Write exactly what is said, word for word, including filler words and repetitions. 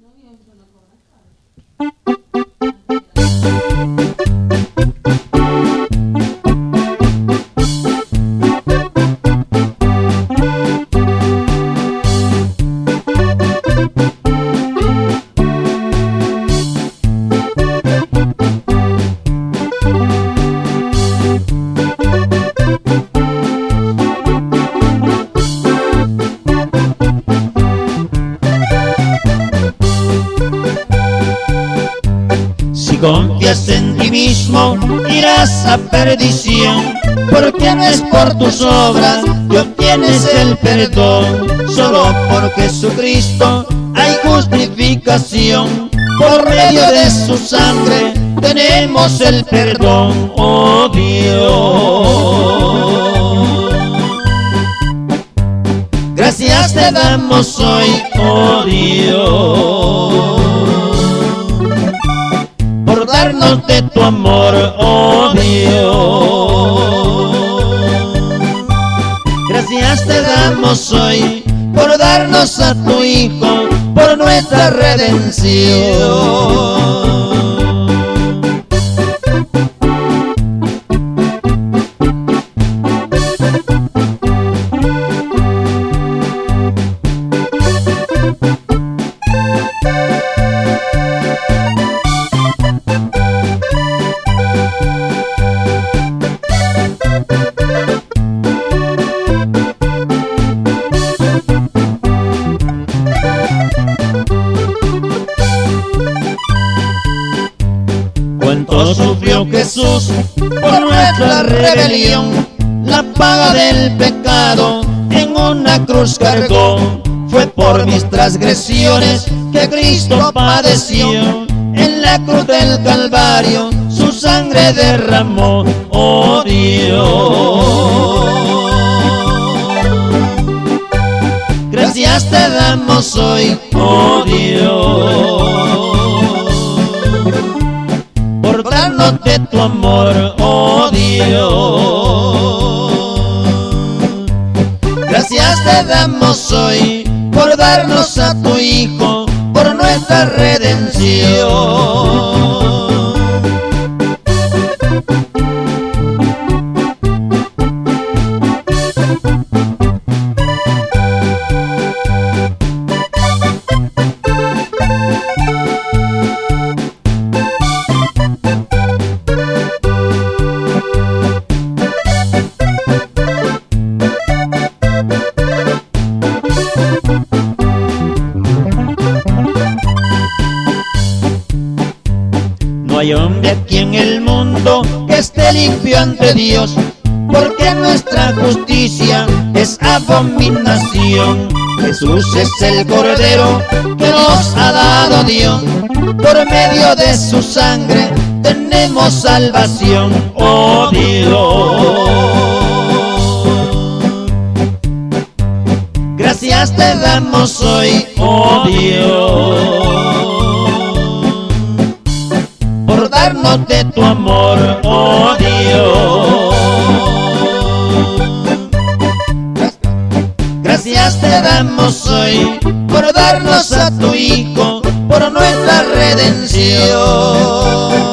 Si confías en ti mismo, irás a perdición, porque no es por tus obras que obtienes el perdón. Solo por Jesucristo hay justificación, por medio de su sangre tenemos el perdón, oh Dios. Gracias te damos hoy, oh Dios, por darnos de tu amor, oh Dios. Gracias te damos hoy por darnos a tu Hijo, por nuestra redención. Cuánto sufrió Jesús por nuestra rebelión, la paga del pecado en una cruz cargó. Fue por mis transgresiones que Cristo padeció, en la cruz del Calvario su sangre derramó, oh Dios. Gracias te damos hoy, oh Dios, por darnos de tu amor, oh Dios. Gracias te damos hoy por darnos a tu Hijo, por nuestra redención. No hay hombre aquí en el mundo que esté limpio ante Dios, porque nuestra justicia es abominación. Jesús es el Cordero que nos ha dado Dios, por medio de su sangre tenemos salvación, oh Dios. Gracias te damos hoy, oh Dios, por darnos de tu amor, oh Dios. Gracias te damos hoy por darnos a tu Hijo, por nuestra redención.